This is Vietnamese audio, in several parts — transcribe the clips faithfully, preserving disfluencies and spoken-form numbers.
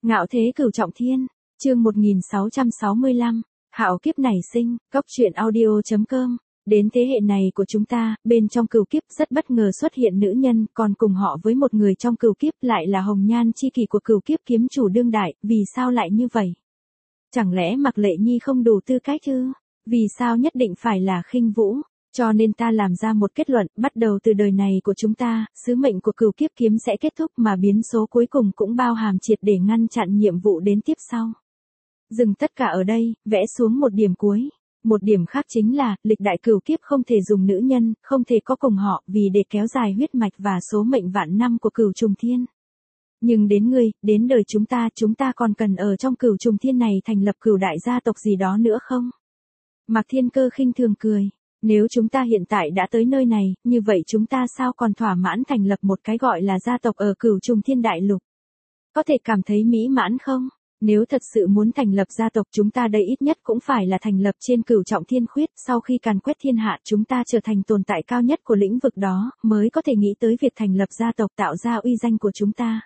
Ngạo thế cửu trọng thiên, chương một nghìn sáu trăm sáu mươi lăm, hạo kiếp nảy sinh, cốc truyện audio chấm com. Đến thế hệ này của chúng ta, bên trong cửu kiếp rất bất ngờ xuất hiện nữ nhân, còn cùng họ với một người trong cửu kiếp lại là hồng nhan chi kỷ của cửu kiếp kiếm chủ đương đại, vì sao lại như vậy? Chẳng lẽ Mạc Lệ Nhi không đủ tư cách ư? Vì sao nhất định phải là Khinh Vũ? Cho nên ta làm ra một kết luận, bắt đầu từ đời này của chúng ta, sứ mệnh của cửu kiếp kiếm sẽ kết thúc mà biến số cuối cùng cũng bao hàm triệt để ngăn chặn nhiệm vụ đến tiếp sau. Dừng tất cả ở đây, vẽ xuống một điểm cuối. Một điểm khác chính là, lịch đại cửu kiếp không thể dùng nữ nhân, không thể có cùng họ, vì để kéo dài huyết mạch và số mệnh vạn năm của cửu trùng thiên. Nhưng đến ngươi, đến đời chúng ta, chúng ta còn cần ở trong cửu trùng thiên này thành lập cửu đại gia tộc gì đó nữa không? Mạc Thiên Cơ khinh thường cười. Nếu chúng ta hiện tại đã tới nơi này, như vậy chúng ta sao còn thỏa mãn thành lập một cái gọi là gia tộc ở cửu trùng thiên đại lục? Có thể cảm thấy mỹ mãn không? Nếu thật sự muốn thành lập gia tộc chúng ta đây ít nhất cũng phải là thành lập trên cửu trọng thiên khuyết, sau khi càn quét thiên hạ chúng ta trở thành tồn tại cao nhất của lĩnh vực đó, mới có thể nghĩ tới việc thành lập gia tộc tạo ra uy danh của chúng ta.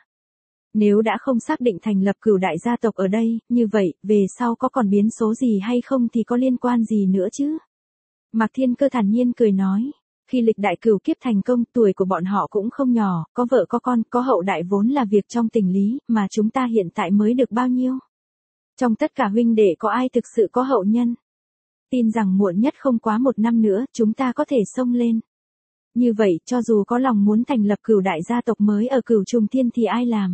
Nếu đã không xác định thành lập cửu đại gia tộc ở đây, như vậy, về sau có còn biến số gì hay không thì có liên quan gì nữa chứ? Mạc Thiên Cơ thản nhiên cười nói, khi lịch đại cửu kiếp thành công, tuổi của bọn họ cũng không nhỏ, có vợ có con, có hậu đại vốn là việc trong tình lý, mà chúng ta hiện tại mới được bao nhiêu? Trong tất cả huynh đệ có ai thực sự có hậu nhân? Tin rằng muộn nhất không quá một năm nữa, chúng ta có thể xông lên. Như vậy, cho dù có lòng muốn thành lập cửu đại gia tộc mới ở cửu trùng thiên thì ai làm?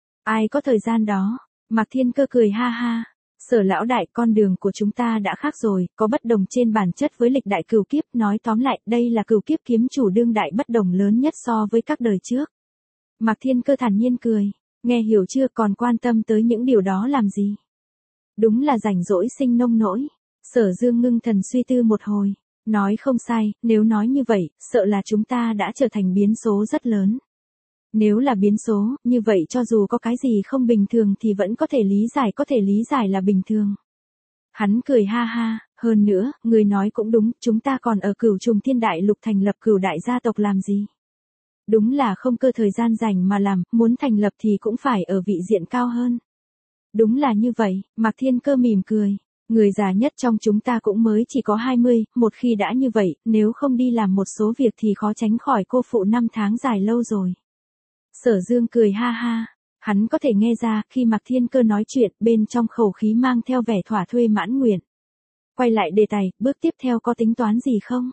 Ai có thời gian đó? Mạc Thiên Cơ cười ha ha. Sở lão đại, con đường của chúng ta đã khác rồi, có bất đồng trên bản chất với lịch đại cửu kiếp, nói tóm lại, đây là cửu kiếp kiếm chủ đương đại bất đồng lớn nhất so với các đời trước. Mạc Thiên Cơ thản nhiên cười, nghe hiểu chưa, còn quan tâm tới những điều đó làm gì? Đúng là rảnh rỗi sinh nông nỗi. Sở Dương ngưng thần suy tư một hồi, nói không sai, nếu nói như vậy, sợ là chúng ta đã trở thành biến số rất lớn. Nếu là biến số, như vậy cho dù có cái gì không bình thường thì vẫn có thể lý giải, có thể lý giải là bình thường. Hắn cười ha ha, hơn nữa, người nói cũng đúng, chúng ta còn ở cửu trùng thiên đại lục thành lập cửu đại gia tộc làm gì? Đúng là không cơ thời gian rảnh mà làm, muốn thành lập thì cũng phải ở vị diện cao hơn. Đúng là như vậy, Mạc Thiên Cơ mỉm cười. Người già nhất trong chúng ta cũng mới chỉ có hai mươi, một khi đã như vậy, nếu không đi làm một số việc thì khó tránh khỏi cô phụ năm tháng dài lâu rồi. Sở Dương cười ha ha, hắn có thể nghe ra khi Mạc Thiên Cơ nói chuyện bên trong khẩu khí mang theo vẻ thỏa thuê mãn nguyện. Quay lại đề tài, bước tiếp theo có tính toán gì không?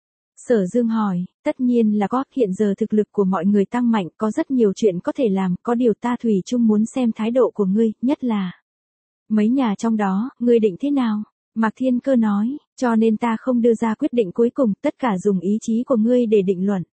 Sở Dương hỏi, tất nhiên là có, hiện giờ thực lực của mọi người tăng mạnh, có rất nhiều chuyện có thể làm, có điều ta thủy chung muốn xem thái độ của ngươi, nhất là mấy nhà trong đó, ngươi định thế nào? Mạc Thiên Cơ nói, cho nên ta không đưa ra quyết định cuối cùng, tất cả dùng ý chí của ngươi để định luận.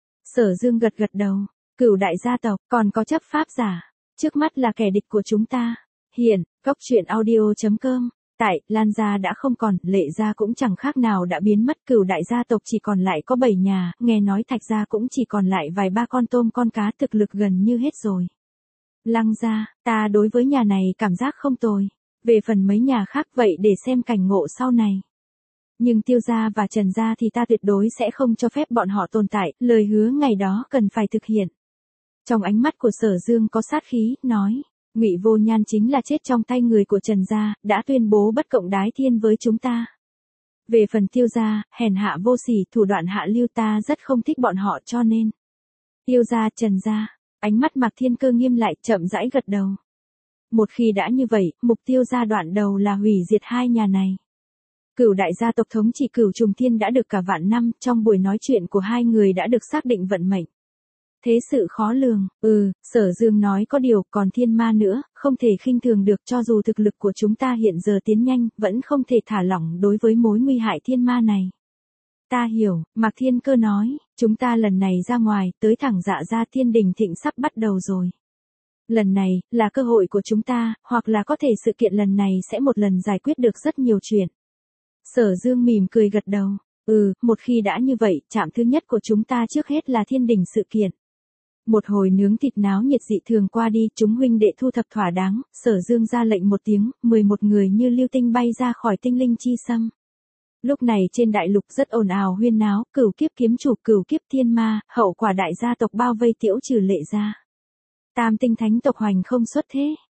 Sở Dương gật gật đầu. Cửu đại gia tộc, còn có chấp pháp giả, trước mắt là kẻ địch của chúng ta. Hiện, cốc truyện audio chấm com, tại, Lan gia đã không còn, Lệ gia cũng chẳng khác nào đã biến mất, cửu đại gia tộc chỉ còn lại có bảy nhà, nghe nói Thạch gia cũng chỉ còn lại vài ba con tôm con cá, thực lực gần như hết rồi. Lăng gia, ta đối với nhà này cảm giác không tồi, về phần mấy nhà khác vậy để xem cảnh ngộ sau này. Nhưng Tiêu gia và Trần gia thì ta tuyệt đối sẽ không cho phép bọn họ tồn tại, lời hứa ngày đó cần phải thực hiện. Trong ánh mắt của Sở Dương có sát khí, nói, Ngụy Vô Nhan chính là chết trong tay người của Trần gia, đã tuyên bố bất cộng đái thiên với chúng ta. Về phần Tiêu gia, hèn hạ vô sỉ, thủ đoạn hạ lưu, ta rất không thích bọn họ, cho nên Tiêu gia, Trần gia, ánh mắt Mạc Thiên Cơ nghiêm lại, chậm rãi gật đầu. Một khi đã như vậy, mục tiêu gia đoạn đầu là hủy diệt hai nhà này. Cửu đại gia tộc thống trị cửu trùng thiên đã được cả vạn năm, trong buổi nói chuyện của hai người đã được xác định vận mệnh. Thế sự khó lường, ừ, Sở Dương nói có điều, còn thiên ma nữa, không thể khinh thường được, cho dù thực lực của chúng ta hiện giờ tiến nhanh, vẫn không thể thả lỏng đối với mối nguy hại thiên ma này. Ta hiểu, Mạc Thiên Cơ nói, chúng ta lần này ra ngoài, tới thẳng Dạ gia Thiên Đình Thịnh sắp bắt đầu rồi. Lần này, là cơ hội của chúng ta, hoặc là có thể sự kiện lần này sẽ một lần giải quyết được rất nhiều chuyện. Sở Dương mỉm cười gật đầu, ừ, một khi đã như vậy, trạm thứ nhất của chúng ta trước hết là Thiên Đình sự kiện. Một hồi nướng thịt náo nhiệt dị thường qua đi, chúng huynh đệ thu thập thỏa đáng, Sở Dương ra lệnh một tiếng, mười một người như lưu tinh bay ra khỏi tinh linh chi sâm. Lúc này trên đại lục rất ồn ào huyên náo, cửu kiếp kiếm chủ, cửu kiếp thiên ma, hậu quả đại gia tộc bao vây Tiễu Trừ Lệ gia. Tam tinh thánh tộc hoành không xuất thế.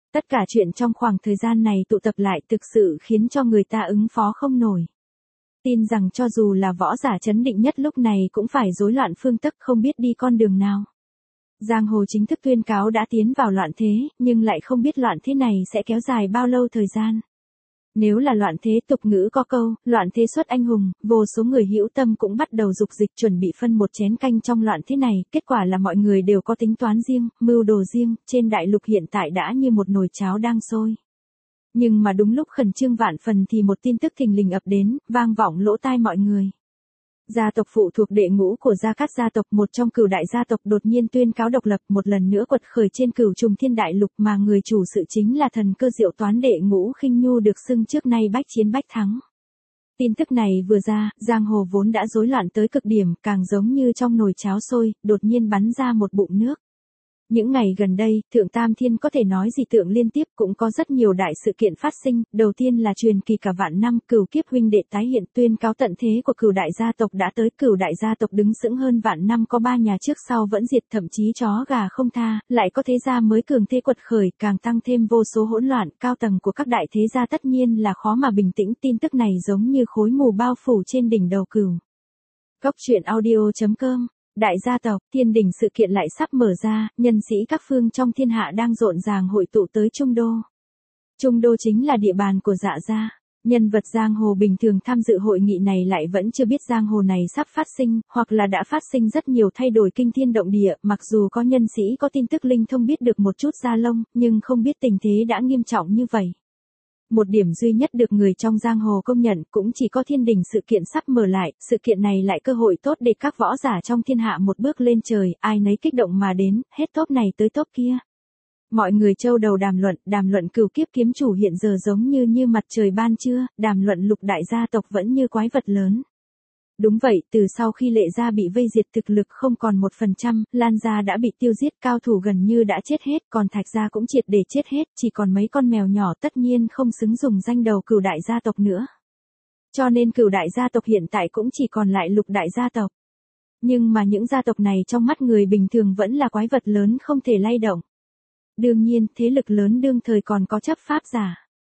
Tất cả chuyện trong khoảng thời gian này tụ tập lại thực sự khiến cho người ta ứng phó không nổi. Tin rằng cho dù là võ giả trấn định nhất lúc này cũng phải rối loạn phương tức không biết đi con đường nào. Giang hồ chính thức tuyên cáo đã tiến vào loạn thế, nhưng lại không biết loạn thế này sẽ kéo dài bao lâu thời gian. Nếu là loạn thế, tục ngữ có câu, loạn thế xuất anh hùng, vô số người hữu tâm cũng bắt đầu dục dịch chuẩn bị phân một chén canh trong loạn thế này, kết quả là mọi người đều có tính toán riêng, mưu đồ riêng, trên đại lục hiện tại đã như một nồi cháo đang sôi. Nhưng mà đúng lúc khẩn trương vạn phần thì một tin tức thình lình ập đến, vang vọng lỗ tai mọi người. Gia tộc phụ thuộc đệ ngũ của Gia Cát gia tộc, một trong cửu đại gia tộc đột nhiên tuyên cáo độc lập, một lần nữa quật khởi trên cửu trùng thiên đại lục, mà người chủ sự chính là thần cơ diệu toán đệ ngũ Khinh Nhu được xưng trước nay bách chiến bách thắng. Tin tức này vừa ra, giang hồ vốn đã rối loạn tới cực điểm, càng giống như trong nồi cháo sôi, đột nhiên bắn ra một bụng nước. Những ngày gần đây, Thượng Tam Thiên có thể nói dị tượng liên tiếp, cũng có rất nhiều đại sự kiện phát sinh. Đầu tiên là truyền kỳ cả vạn năm, cửu kiếp huynh đệ tái hiện, tuyên cáo tận thế của cửu đại gia tộc đã tới. Cửu đại gia tộc đứng sững hơn vạn năm, có ba nhà trước sau vẫn diệt, thậm chí chó gà không tha, lại có thế gia mới cường thế quật khởi, càng tăng thêm vô số hỗn loạn. Cao tầng của các đại thế gia tất nhiên là khó mà bình tĩnh. Tin tức này giống như khói mù bao phủ trên đỉnh đầu cửu. Cốc truyện audio chấm com. Đại gia tộc, thiên đình sự kiện lại sắp mở ra, nhân sĩ các phương trong thiên hạ đang rộn ràng hội tụ tới Trung Đô. Trung Đô chính là địa bàn của Dạ gia. Nhân vật giang hồ bình thường tham dự hội nghị này lại vẫn chưa biết giang hồ này sắp phát sinh, hoặc là đã phát sinh rất nhiều thay đổi kinh thiên động địa, mặc dù có nhân sĩ có tin tức linh thông biết được một chút da lông, nhưng không biết tình thế đã nghiêm trọng như vậy. Một điểm duy nhất được người trong giang hồ công nhận cũng chỉ có thiên đình sự kiện sắp mở lại, sự kiện này lại cơ hội tốt để các võ giả trong thiên hạ một bước lên trời, ai nấy kích động mà đến, hết top này tới top kia. Mọi người châu đầu đàm luận, đàm luận cửu kiếp kiếm chủ hiện giờ giống như như mặt trời ban trưa, đàm luận lục đại gia tộc vẫn như quái vật lớn. Đúng vậy, từ sau khi Lệ gia bị vây diệt thực lực không còn một phần trăm, Lan gia đã bị tiêu giết, cao thủ gần như đã chết hết, còn Thạch gia cũng triệt để chết hết, chỉ còn mấy con mèo nhỏ, tất nhiên không xứng dùng danh đầu cửu đại gia tộc nữa. Cho nên cửu đại gia tộc hiện tại cũng chỉ còn lại lục đại gia tộc. Nhưng mà những gia tộc này trong mắt người bình thường vẫn là quái vật lớn không thể lay động. Đương nhiên, thế lực lớn đương thời còn có chấp pháp giả.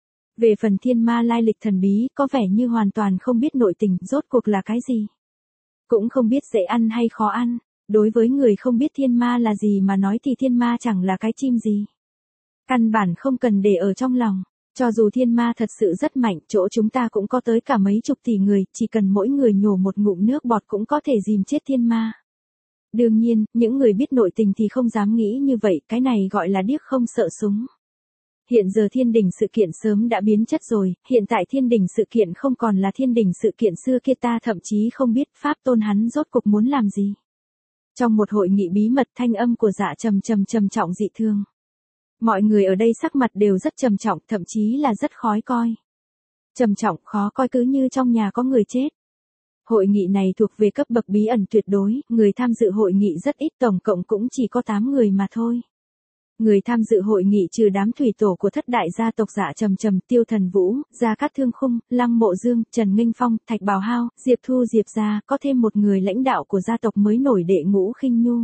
Về phần thiên ma lai lịch thần bí, có vẻ như hoàn toàn không biết nội tình, rốt cuộc là cái gì. Cũng không biết dễ ăn hay khó ăn. Đối với người không biết thiên ma là gì mà nói thì thiên ma chẳng là cái chim gì. Căn bản không cần để ở trong lòng. Cho dù thiên ma thật sự rất mạnh, chỗ chúng ta cũng có tới cả mấy chục tỷ người, chỉ cần mỗi người nhổ một ngụm nước bọt cũng có thể dìm chết thiên ma. Đương nhiên, những người biết nội tình thì không dám nghĩ như vậy, cái này gọi là điếc không sợ súng. Hiện giờ thiên đình sự kiện sớm đã biến chất rồi, hiện tại thiên đình sự kiện không còn là thiên đình sự kiện xưa kia, ta thậm chí không biết pháp tôn hắn rốt cục muốn làm gì. Trong một hội nghị bí mật, thanh âm của Dạ trầm trầm trầm trọng dị thường. Mọi người ở đây sắc mặt đều rất trầm trọng, thậm chí là rất khó coi. Trầm trọng khó coi cứ như trong nhà có người chết. Hội nghị này thuộc về cấp bậc bí ẩn tuyệt đối, người tham dự hội nghị rất ít, tổng cộng cũng chỉ có tám người mà thôi. Người tham dự hội nghị trừ đám thủy tổ của thất đại gia tộc Dạ trầm trầm, Tiêu Thần Vũ, Gia Cát Thương Khung, Lăng Mộ Dương, Trần Nghênh Phong, Thạch Bào Hao, Diệp Thu Diệp gia, có thêm một người lãnh đạo của gia tộc mới nổi đệ ngũ Khinh Nhu.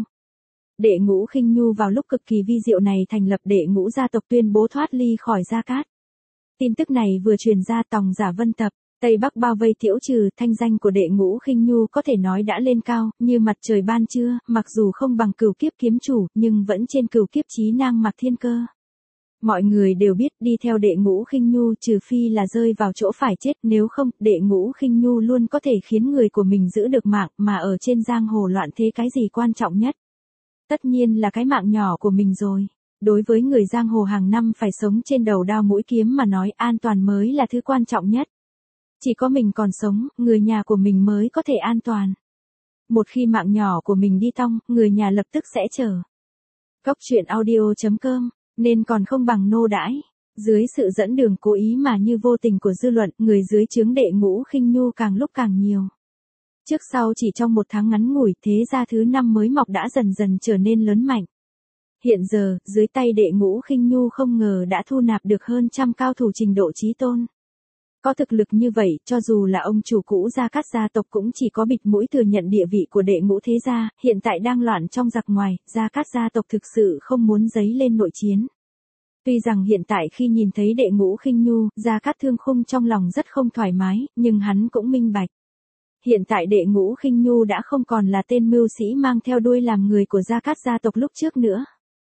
Đệ ngũ Khinh Nhu vào lúc cực kỳ vi diệu này thành lập đệ ngũ gia tộc, tuyên bố thoát ly khỏi Gia Cát. Tin tức này vừa truyền ra, Tòng Giả Vân Tập, Tây Bắc bao vây tiễu trừ, thanh danh của đệ ngũ Khinh Nhu có thể nói đã lên cao, như mặt trời ban trưa, mặc dù không bằng cửu kiếp kiếm chủ, nhưng vẫn trên cửu kiếp chí nang Mạc Thiên Cơ. Mọi người đều biết đi theo đệ ngũ Khinh Nhu trừ phi là rơi vào chỗ phải chết, nếu không, đệ ngũ Khinh Nhu luôn có thể khiến người của mình giữ được mạng, mà ở trên giang hồ loạn thế cái gì quan trọng nhất? Tất nhiên là cái mạng nhỏ của mình rồi. Đối với người giang hồ hàng năm phải sống trên đầu đao mũi kiếm mà nói, an toàn mới là thứ quan trọng nhất. Chỉ có mình còn sống, người nhà của mình mới có thể an toàn. Một khi mạng nhỏ của mình đi tong, người nhà lập tức sẽ chờ. Cốc truyện audio chấm com, nên còn không bằng nô đãi. Dưới sự dẫn đường cố ý mà như vô tình của dư luận, người dưới trướng đệ ngũ Khinh Nhu càng lúc càng nhiều. Trước sau chỉ trong một tháng ngắn ngủi, thế gia thứ năm mới mọc đã dần dần trở nên lớn mạnh. Hiện giờ, dưới tay đệ ngũ Khinh Nhu không ngờ đã thu nạp được hơn trăm cao thủ trình độ chí tôn. Có thực lực như vậy, cho dù là ông chủ cũ Gia Cát gia tộc cũng chỉ có bịt mũi thừa nhận địa vị của đệ ngũ thế gia, hiện tại đang loạn trong giặc ngoài, Gia Cát gia tộc thực sự không muốn giấy lên nội chiến. Tuy rằng hiện tại khi nhìn thấy Đệ Ngũ Khinh Nhu, Gia Cát Thương Khung trong lòng rất không thoải mái, nhưng hắn cũng minh bạch. Hiện tại Đệ Ngũ Khinh Nhu đã không còn là tên mưu sĩ mang theo đuôi làm người của Gia Cát gia tộc lúc trước nữa,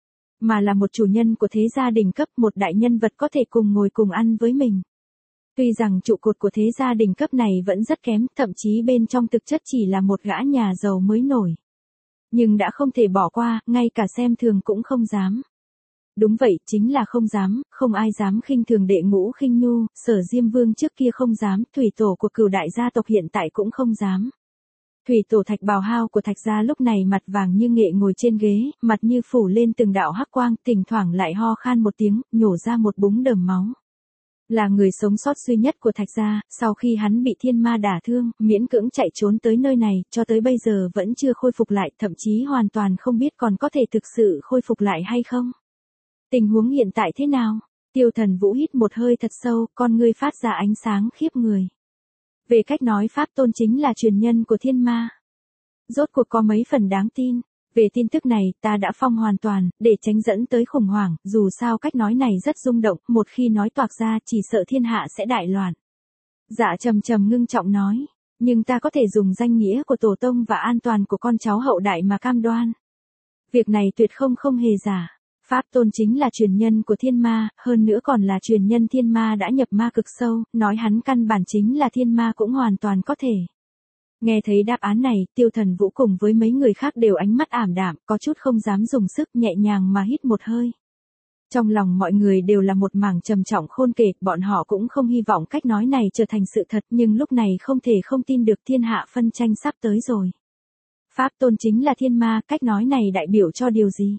mà là một chủ nhân của thế gia đỉnh cấp, một đại nhân vật có thể cùng ngồi cùng ăn với mình. Tuy rằng trụ cột của thế gia đỉnh cấp này vẫn rất kém, thậm chí bên trong thực chất chỉ là một gã nhà giàu mới nổi. Nhưng đã không thể bỏ qua, ngay cả xem thường cũng không dám. Đúng vậy, chính là không dám, không ai dám khinh thường Đệ Ngũ Khinh Nhu, Sở Diêm Vương trước kia không dám, thủy tổ của Cửu đại gia tộc hiện tại cũng không dám. Thủy tổ Thạch Bào Hao của Thạch gia lúc này mặt vàng như nghệ ngồi trên ghế, mặt như phủ lên từng đạo hắc quang, thỉnh thoảng lại ho khan một tiếng, nhổ ra một búng đờm máu. Là người sống sót duy nhất của Thạch gia, sau khi hắn bị thiên ma đả thương, miễn cưỡng chạy trốn tới nơi này, cho tới bây giờ vẫn chưa khôi phục lại, thậm chí hoàn toàn không biết còn có thể thực sự khôi phục lại hay không. Tình huống hiện tại thế nào? Tiêu Thần Vũ hít một hơi thật sâu, con ngươi phát ra ánh sáng khiếp người. Về cách nói Pháp Tôn chính là truyền nhân của thiên ma. Rốt cuộc có mấy phần đáng tin. Về tin tức này, ta đã phong hoàn toàn, để tránh dẫn tới khủng hoảng, dù sao cách nói này rất rung động, một khi nói toạc ra chỉ sợ thiên hạ sẽ đại loạn. Dạ trầm trầm ngưng trọng nói, nhưng ta có thể dùng danh nghĩa của tổ tông và an toàn của con cháu hậu đại mà cam đoan. Việc này tuyệt không không hề giả. Pháp Tôn chính là truyền nhân của thiên ma, hơn nữa còn là truyền nhân thiên ma đã nhập ma cực sâu, nói hắn căn bản chính là thiên ma cũng hoàn toàn có thể. Nghe thấy đáp án này, Tiêu Thần Vũ cùng với mấy người khác đều ánh mắt ảm đạm, có chút không dám dùng sức, nhẹ nhàng mà hít một hơi. Trong lòng mọi người đều là một mảng trầm trọng khôn kể, bọn họ cũng không hy vọng cách nói này trở thành sự thật, nhưng lúc này không thể không tin được thiên hạ phân tranh sắp tới rồi. Pháp Tôn chính là thiên ma, cách nói này đại biểu cho điều gì?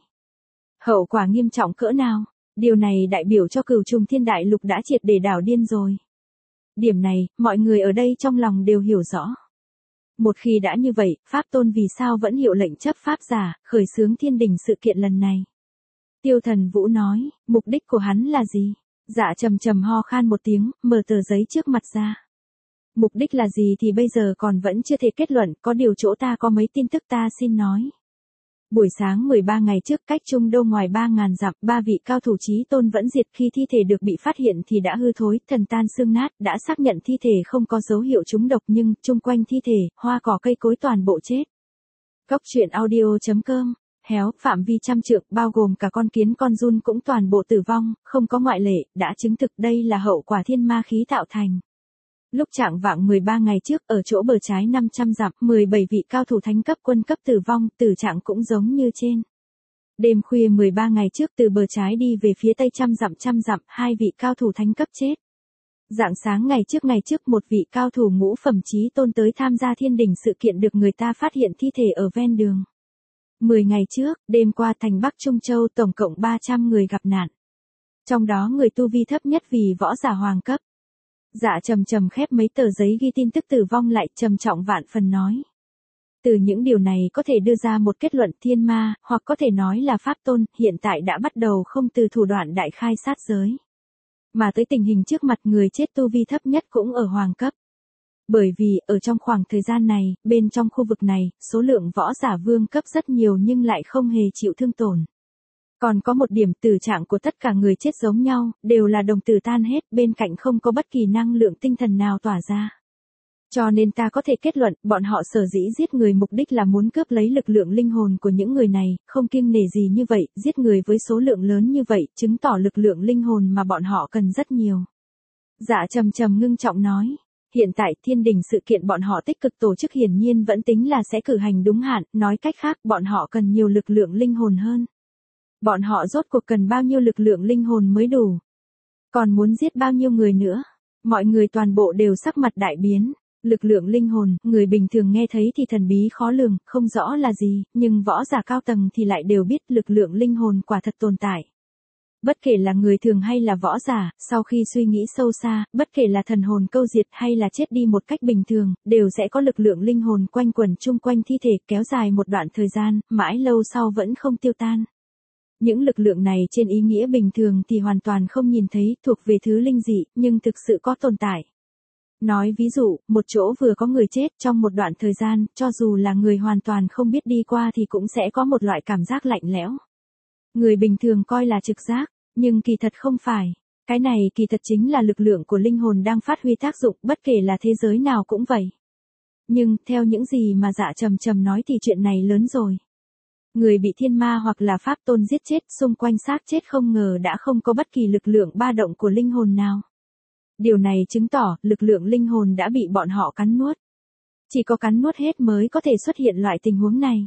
Hậu quả nghiêm trọng cỡ nào? Điều này đại biểu cho Cửu Trùng Thiên Đại Lục đã triệt để đảo điên rồi. Điểm này, mọi người ở đây trong lòng đều hiểu rõ. Một khi đã như vậy, Pháp Tôn vì sao vẫn hiệu lệnh chấp pháp giả, khởi xướng thiên đình sự kiện lần này? Tiêu Thần Vũ nói, mục đích của hắn là gì? Dạ trầm trầm ho khan một tiếng, mở tờ giấy trước mặt ra. Mục đích là gì thì bây giờ còn vẫn chưa thể kết luận, có điều chỗ ta có mấy tin tức ta xin nói. Buổi sáng mười ba ngày trước, cách Trung Đô ngoài ba ngàn dặm, ba vị cao thủ chí tôn vẫn diệt, khi thi thể được bị phát hiện thì đã hư thối, thần tan xương nát, đã xác nhận thi thể không có dấu hiệu trúng độc nhưng, chung quanh thi thể, hoa cỏ cây cối toàn bộ chết. Góc truyện audio chấm com, héo, phạm vi trăm trượng, bao gồm cả con kiến con giun cũng toàn bộ tử vong, không có ngoại lệ, đã chứng thực đây là hậu quả thiên ma khí tạo thành. Lúc trạng vạng mười ba ngày trước, ở chỗ bờ trái năm trăm dặm, mười bảy vị cao thủ thánh cấp quân cấp tử vong, tử trạng cũng giống như trên. Đêm khuya mười ba ngày trước, từ bờ trái đi về phía tây trăm dặm trăm dặm, hai vị cao thủ thánh cấp chết. Rạng sáng ngày trước ngày trước, một vị cao thủ ngũ phẩm chí tôn tới tham gia thiên đình sự kiện được người ta phát hiện thi thể ở ven đường. mười ngày trước, đêm qua thành Bắc Trung Châu tổng cộng ba trăm người gặp nạn. Trong đó người tu vi thấp nhất vì võ giả hoàng cấp. Dạ trầm trầm khép mấy tờ giấy ghi tin tức tử vong lại, trầm trọng vạn phần nói. Từ những điều này có thể đưa ra một kết luận thiên ma, hoặc có thể nói là Pháp Tôn, hiện tại đã bắt đầu không từ thủ đoạn đại khai sát giới. Mà tới tình hình trước mặt, người chết tu vi thấp nhất cũng ở hoàng cấp. Bởi vì, ở trong khoảng thời gian này, bên trong khu vực này, số lượng võ giả vương cấp rất nhiều nhưng lại không hề chịu thương tổn. Còn có một điểm, tử trạng của tất cả người chết giống nhau, đều là đồng tử tan hết, bên cạnh không có bất kỳ năng lượng tinh thần nào tỏa ra. Cho nên ta có thể kết luận, bọn họ sở dĩ giết người mục đích là muốn cướp lấy lực lượng linh hồn của những người này, không kiêng nể gì như vậy, giết người với số lượng lớn như vậy, chứng tỏ lực lượng linh hồn mà bọn họ cần rất nhiều. Dạ trầm trầm ngưng trọng nói. Hiện tại thiên đình sự kiện bọn họ tích cực tổ chức hiển nhiên vẫn tính là sẽ cử hành đúng hạn, nói cách khác bọn họ cần nhiều lực lượng linh hồn hơn. Bọn họ rốt cuộc cần bao nhiêu lực lượng linh hồn mới đủ? Còn muốn giết bao nhiêu người nữa? Mọi người toàn bộ đều sắc mặt đại biến. Lực lượng linh hồn, người bình thường nghe thấy thì thần bí khó lường, không rõ là gì, nhưng võ giả cao tầng thì lại đều biết lực lượng linh hồn quả thật tồn tại. Bất kể là người thường hay là võ giả, sau khi suy nghĩ sâu xa, bất kể là thần hồn câu diệt hay là chết đi một cách bình thường, đều sẽ có lực lượng linh hồn quanh quẩn chung quanh thi thể, kéo dài một đoạn thời gian, mãi lâu sau vẫn không tiêu tan. Những lực lượng này trên ý nghĩa bình thường thì hoàn toàn không nhìn thấy, thuộc về thứ linh dị, nhưng thực sự có tồn tại. Nói ví dụ, một chỗ vừa có người chết trong một đoạn thời gian, cho dù là người hoàn toàn không biết đi qua thì cũng sẽ có một loại cảm giác lạnh lẽo. Người bình thường coi là trực giác, Nhưng kỳ thật không phải. Cái này kỳ thật chính là lực lượng của linh hồn đang phát huy tác dụng, bất kể là thế giới nào cũng vậy. Nhưng, theo những gì mà Dạ Trầm Trầm nói thì chuyện này lớn rồi. Người bị thiên ma hoặc là pháp tôn giết chết, xung quanh xác chết không ngờ đã không có bất kỳ lực lượng ba động của linh hồn nào. Điều này chứng tỏ, lực lượng linh hồn đã bị bọn họ cắn nuốt. Chỉ có cắn nuốt hết mới có thể xuất hiện loại tình huống này.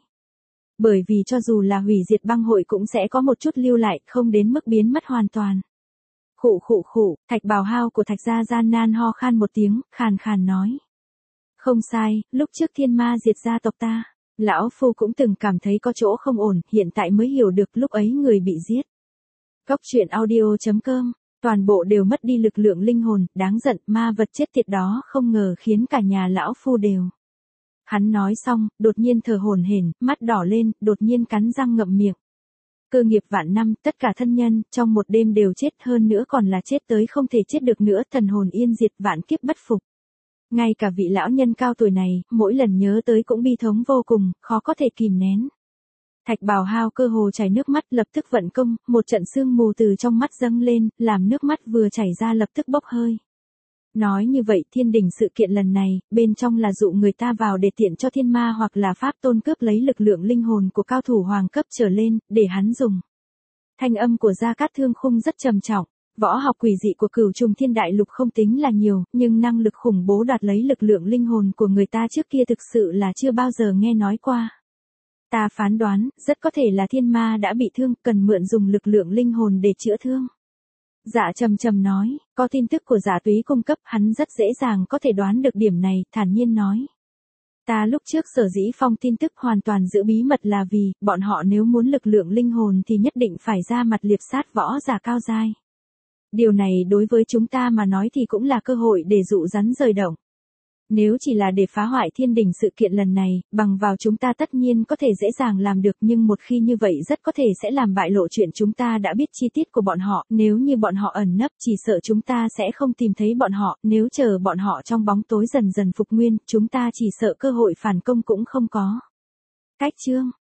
Bởi vì cho dù là hủy diệt băng hội cũng sẽ có một chút lưu lại, không đến mức biến mất hoàn toàn. Khụ khụ khụ, Thạch Bào Hao của Thạch gia gian nan ho khan một tiếng, khàn khàn nói. Không sai, lúc trước thiên ma diệt gia tộc ta, lão phu cũng từng cảm thấy có chỗ không ổn, hiện tại mới hiểu được lúc ấy người bị giết. Cốc truyện audio chấm com, toàn bộ đều mất đi lực lượng linh hồn, đáng giận, ma vật chết tiệt đó không ngờ khiến cả nhà lão phu đều. Hắn nói xong, đột nhiên thở hổn hển, mắt đỏ lên, đột nhiên cắn răng ngậm miệng. Cơ nghiệp vạn năm, tất cả thân nhân, trong một đêm đều chết, hơn nữa còn là chết tới không thể chết được nữa, thần hồn yên diệt, vạn kiếp bất phục. Ngay cả vị lão nhân cao tuổi này, mỗi lần nhớ tới cũng bi thống vô cùng, khó có thể kìm nén. Thạch Bào Hao cơ hồ chảy nước mắt, lập tức vận công, một trận sương mù từ trong mắt dâng lên, làm nước mắt vừa chảy ra lập tức bốc hơi. Nói như vậy, thiên đình sự kiện lần này, bên trong là dụ người ta vào để tiện cho thiên ma hoặc là pháp tôn cướp lấy lực lượng linh hồn của cao thủ hoàng cấp trở lên, để hắn dùng. Thanh âm của Gia Cát Thương Khung rất trầm trọng. Võ học quỷ dị của Cửu Trùng Thiên Đại Lục không tính là nhiều, nhưng năng lực khủng bố đoạt lấy lực lượng linh hồn của người ta trước kia thực sự là chưa bao giờ nghe nói qua. Ta phán đoán, rất có thể là thiên ma đã bị thương, cần mượn dùng lực lượng linh hồn để chữa thương. Dạ Trầm Trầm nói, có tin tức của Dạ Túy cung cấp, hắn rất dễ dàng có thể đoán được điểm này, thản nhiên nói. Ta lúc trước sở dĩ phong tin tức hoàn toàn giữ bí mật là vì, bọn họ nếu muốn lực lượng linh hồn thì nhất định phải ra mặt liệp sát võ giả cao giai. Điều này đối với chúng ta mà nói thì cũng là cơ hội để dụ rắn rời động. Nếu chỉ là để phá hoại thiên đình sự kiện lần này, bằng vào chúng ta tất nhiên có thể dễ dàng làm được, nhưng một khi như vậy rất có thể sẽ làm bại lộ chuyện chúng ta đã biết chi tiết của bọn họ, nếu như bọn họ ẩn nấp chỉ sợ chúng ta sẽ không tìm thấy bọn họ, nếu chờ bọn họ trong bóng tối dần dần phục nguyên, chúng ta chỉ sợ cơ hội phản công cũng không có. Cách chương